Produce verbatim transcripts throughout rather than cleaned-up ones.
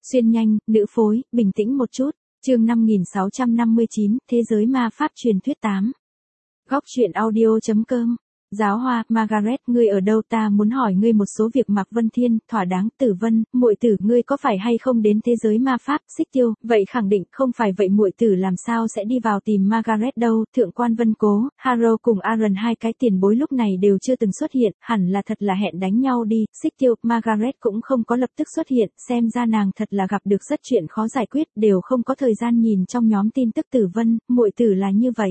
Xuyên nhanh, nữ phối, bình tĩnh một chút. Chương năm nghìn sáu trăm năm mươi chín, Thế giới ma pháp truyền thuyết tám. Góc truyện audio chấm com. Giáo hoa, Margaret, ngươi ở đâu? Ta muốn hỏi ngươi một số việc. Mạc Vân Thiên, thỏa đáng. Tử Vân, muội tử, ngươi có phải hay không đến thế giới ma pháp? Xích Tiêu, vậy khẳng định không phải. Vậy muội tử làm sao sẽ đi vào tìm Margaret đâu? Thượng quan Vân Cố, Harrow cùng Aaron, hai cái tiền bối lúc này đều chưa từng xuất hiện, hẳn là thật là hẹn đánh nhau đi. Xích Tiêu, Margaret cũng không có lập tức xuất hiện, xem ra nàng thật là gặp được rất chuyện khó giải quyết, đều không có thời gian nhìn trong nhóm tin tức. Tử Vân, muội tử là như vậy.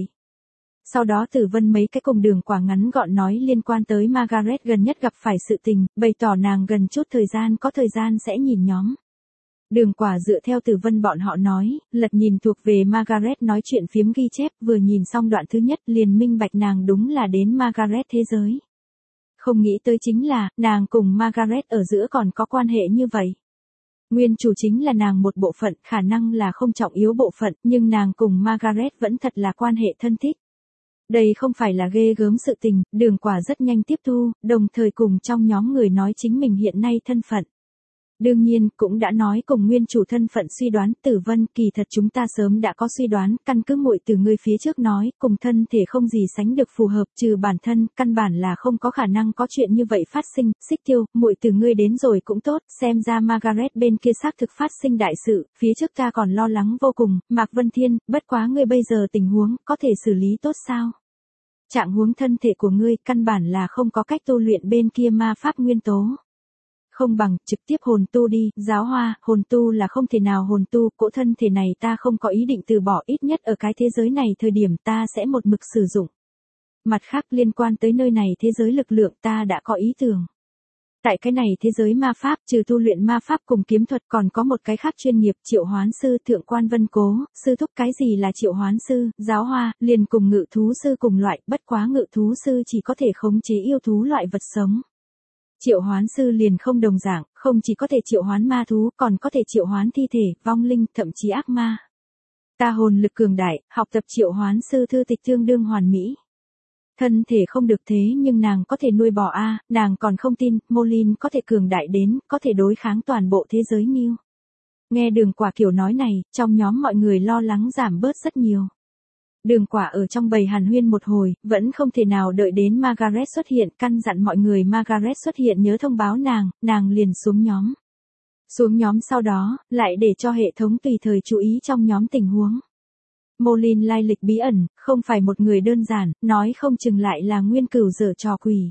Sau đó Tử Vân mấy cái cùng Đường Quả ngắn gọn nói liên quan tới Margaret gần nhất gặp phải sự tình, bày tỏ nàng gần chút thời gian có thời gian sẽ nhìn nhóm. Đường Quả dựa theo Tử Vân bọn họ nói, lật nhìn thuộc về Margaret nói chuyện phiếm ghi chép, vừa nhìn xong đoạn thứ nhất liền minh bạch nàng đúng là đến Margaret thế giới. Không nghĩ tới chính là, nàng cùng Margaret ở giữa còn có quan hệ như vậy. Nguyên chủ chính là nàng một bộ phận, khả năng là không trọng yếu bộ phận, nhưng nàng cùng Margaret vẫn thật là quan hệ thân thích. Đây không phải là ghê gớm sự tình, Đường Quả rất nhanh tiếp thu, đồng thời cùng trong nhóm người nói chính mình hiện nay thân phận. Đương nhiên, cũng đã nói cùng nguyên chủ thân phận suy đoán. Tử Vân, kỳ thật chúng ta sớm đã có suy đoán, căn cứ muội từ ngươi phía trước nói, cùng thân thể không gì sánh được phù hợp, trừ bản thân, căn bản là không có khả năng có chuyện như vậy phát sinh. Xích Tiêu, muội từ ngươi đến rồi cũng tốt, xem ra Margaret bên kia xác thực phát sinh đại sự, phía trước ta còn lo lắng vô cùng. Mạc Vân Thiên, bất quá ngươi bây giờ tình huống, có thể xử lý tốt sao? Trạng huống thân thể của ngươi, căn bản là không có cách tu luyện bên kia ma pháp nguyên tố. Không bằng, trực tiếp hồn tu đi. Giáo hoa, hồn tu là không thể nào hồn tu, cỗ thân thể này ta không có ý định từ bỏ, ít nhất ở cái thế giới này thời điểm ta sẽ một mực sử dụng. Mặt khác liên quan tới nơi này thế giới lực lượng ta đã có ý tưởng. Tại cái này thế giới ma pháp, trừ tu luyện ma pháp cùng kiếm thuật còn có một cái khác chuyên nghiệp, triệu hoán sư. Thượng quan Vân Cố, sư thúc, cái gì là triệu hoán sư? Giáo hoa, liền cùng ngự thú sư cùng loại, bất quá ngự thú sư chỉ có thể khống chế yêu thú loại vật sống. Triệu hoán sư liền không đồng dạng, không chỉ có thể triệu hoán ma thú, còn có thể triệu hoán thi thể, vong linh, thậm chí ác ma. Ta hồn lực cường đại, học tập triệu hoán sư thư tịch tương đương hoàn mỹ. Thân thể không được thế nhưng nàng có thể nuôi bò a, à, nàng còn không tin, Molin có thể cường đại đến, có thể đối kháng toàn bộ thế giới New. Nghe Đường Quả kiểu nói này, trong nhóm mọi người lo lắng giảm bớt rất nhiều. Đường Quả ở trong bầy hàn huyên một hồi, vẫn không thể nào đợi đến Margaret xuất hiện, căn dặn mọi người Margaret xuất hiện nhớ thông báo nàng, nàng liền xuống nhóm. Xuống nhóm sau đó, lại để cho hệ thống tùy thời chú ý trong nhóm tình huống. Molin lai lịch bí ẩn, không phải một người đơn giản, nói không chừng lại là Nguyên Cửu giở trò quỷ.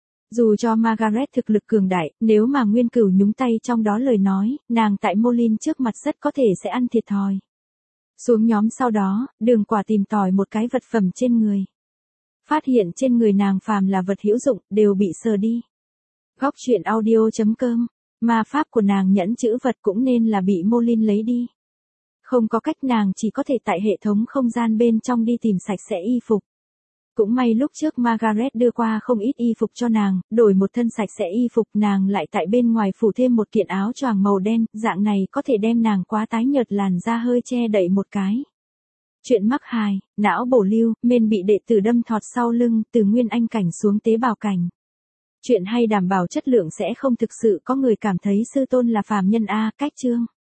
Dù cho Margaret thực lực cường đại, nếu mà Nguyên Cửu nhúng tay trong đó lời nói, nàng tại Molin trước mặt rất có thể sẽ ăn thiệt thòi. Xuống nhóm sau đó, Đường Quả tìm tòi một cái vật phẩm trên người. Phát hiện trên người nàng phàm là vật hữu dụng, đều bị sờ đi. Góc truyện audio chấm com, ma pháp của nàng nhẫn chữ vật cũng nên là bị Molin lấy đi. Không có cách, nàng chỉ có thể tại hệ thống không gian bên trong đi tìm sạch sẽ y phục. Cũng may lúc trước Margaret đưa qua không ít y phục cho nàng, đổi một thân sạch sẽ y phục, nàng lại tại bên ngoài phủ thêm một kiện áo choàng màu đen, dạng này có thể đem nàng quá tái nhợt làn da hơi che đậy một cái. Chuyện mắc hài, não bổ lưu, men bị đệ tử đâm thọt sau lưng, từ nguyên anh cảnh xuống tế bào cảnh. Chuyện hay đảm bảo chất lượng sẽ không thực sự có người cảm thấy sư tôn là phàm nhân a, cách chương.